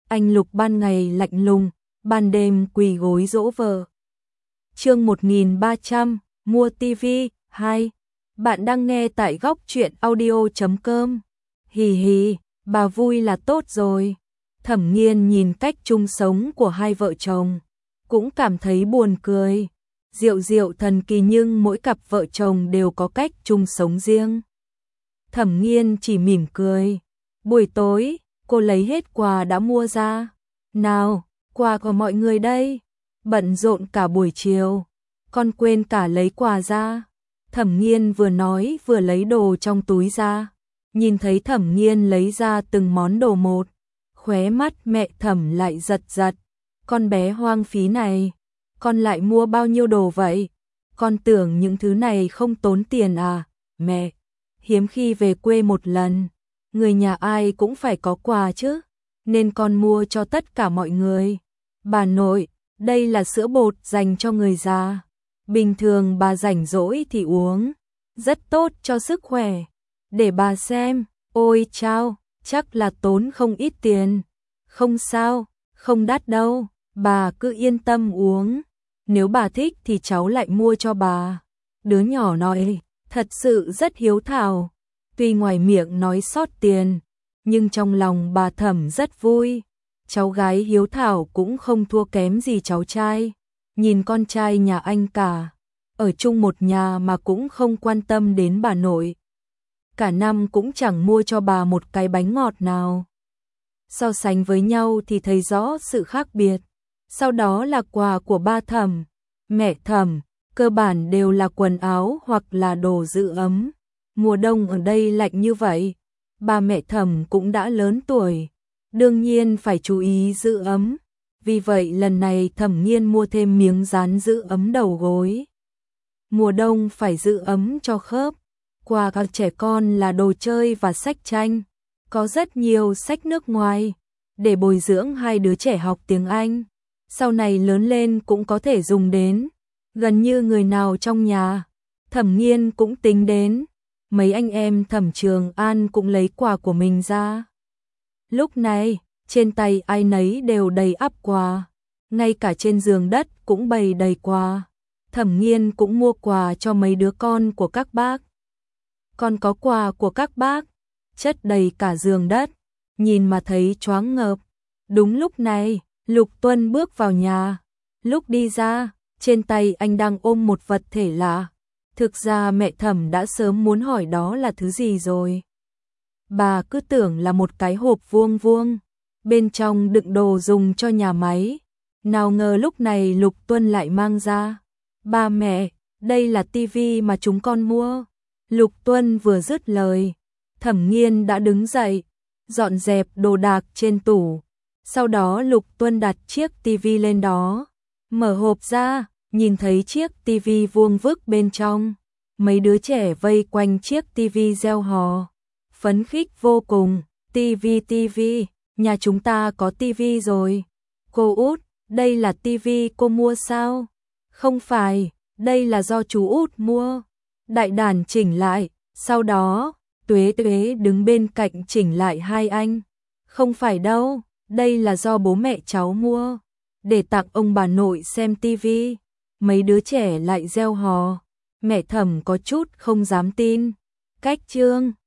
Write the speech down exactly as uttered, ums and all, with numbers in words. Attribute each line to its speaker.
Speaker 1: Anh Lục ban ngày lạnh lùng, ban đêm quỳ gối dỗ vợ. Chương một nghìn ba trăm, mua tivi, hai. Bạn đang nghe tại góc truyện audio chấm com. Hì hì, bà vui là tốt rồi. Thẩm Nghiên nhìn cách chung sống của hai vợ chồng, cũng cảm thấy buồn cười. Diệu diệu thần kỳ nhưng mỗi cặp vợ chồng đều có cách chung sống riêng. Thẩm Nghiên chỉ mỉm cười. Buổi tối, cô lấy hết quà đã mua ra. Nào, quà của mọi người đây. Bận rộn cả buổi chiều, con quên cả lấy quà ra. Thẩm Nghiên vừa nói vừa lấy đồ trong túi ra. Nhìn thấy Thẩm Nghiên lấy ra từng món đồ một, khóe mắt mẹ Thẩm lại giật giật. Con bé hoang phí này, con lại mua bao nhiêu đồ vậy? Con tưởng những thứ này không tốn tiền à? Mẹ, hiếm khi về quê một lần, người nhà ai cũng phải có quà chứ, nên con mua cho tất cả mọi người. Bà nội, đây là sữa bột dành cho người già. Bình thường bà rảnh rỗi thì uống, rất tốt cho sức khỏe. Để bà xem. Ôi chao, chắc là tốn không ít tiền. Không sao, không đắt đâu, bà cứ yên tâm uống. Nếu bà thích thì cháu lại mua cho bà. Đứa nhỏ nói, thật sự rất hiếu thảo. Tuy ngoài miệng nói xót tiền, nhưng trong lòng bà Thẩm rất vui. Cháu gái hiếu thảo cũng không thua kém gì cháu trai. Nhìn con trai nhà anh cả, ở chung một nhà mà cũng không quan tâm đến bà nội. Cả năm cũng chẳng mua cho bà một cái bánh ngọt nào. So sánh với nhau thì thấy rõ sự khác biệt. Sau đó là quà của ba Thẩm, mẹ Thẩm, cơ bản đều là quần áo hoặc là đồ giữ ấm. Mùa đông ở đây lạnh như vậy, ba mẹ Thẩm cũng đã lớn tuổi, đương nhiên phải chú ý giữ ấm. Vì vậy lần này Thẩm Nghiên mua thêm miếng dán giữ ấm đầu gối. Mùa đông phải giữ ấm cho khớp. Quà các trẻ con là đồ chơi và sách tranh. Có rất nhiều sách nước ngoài để bồi dưỡng hai đứa trẻ học tiếng Anh. Sau này lớn lên cũng có thể dùng đến. Gần như người nào trong nhà, Thẩm Nghiên cũng tính đến. Mấy anh em Thẩm Trường An cũng lấy quà của mình ra. Lúc này, trên tay ai nấy đều đầy ắp quà. Ngay cả trên giường đất cũng bày đầy quà. Thẩm Nghiên cũng mua quà cho mấy đứa con của các bác. Còn có quà của các bác, chất đầy cả giường đất, nhìn mà thấy choáng ngợp. Đúng lúc này, Lục Tuân bước vào nhà. Lúc đi ra, trên tay anh đang ôm một vật thể lạ. Thực ra mẹ Thẩm đã sớm muốn hỏi đó là thứ gì rồi. Bà cứ tưởng là một cái hộp vuông vuông, bên trong đựng đồ dùng cho nhà máy. Nào ngờ lúc này Lục Tuân lại mang ra. Ba mẹ, đây là tivi mà chúng con mua. Lục Tuân vừa dứt lời, Thẩm Nghiên đã đứng dậy, dọn dẹp đồ đạc trên tủ. Sau đó Lục Tuân đặt chiếc tivi lên đó, mở hộp ra, nhìn thấy chiếc tivi vuông vức bên trong. Mấy đứa trẻ vây quanh chiếc tivi reo hò, phấn khích vô cùng. Tivi tivi, nhà chúng ta có tivi rồi. Cô Út, đây là tivi cô mua sao? Không phải, đây là do chú Út mua. Đại đàn chỉnh lại, sau đó, Tuế Tuế đứng bên cạnh chỉnh lại hai anh. Không phải đâu, đây là do bố mẹ cháu mua, để tặng ông bà nội xem tivi. Mấy đứa trẻ lại reo hò, mẹ Thẩm có chút không dám tin. Cách trương,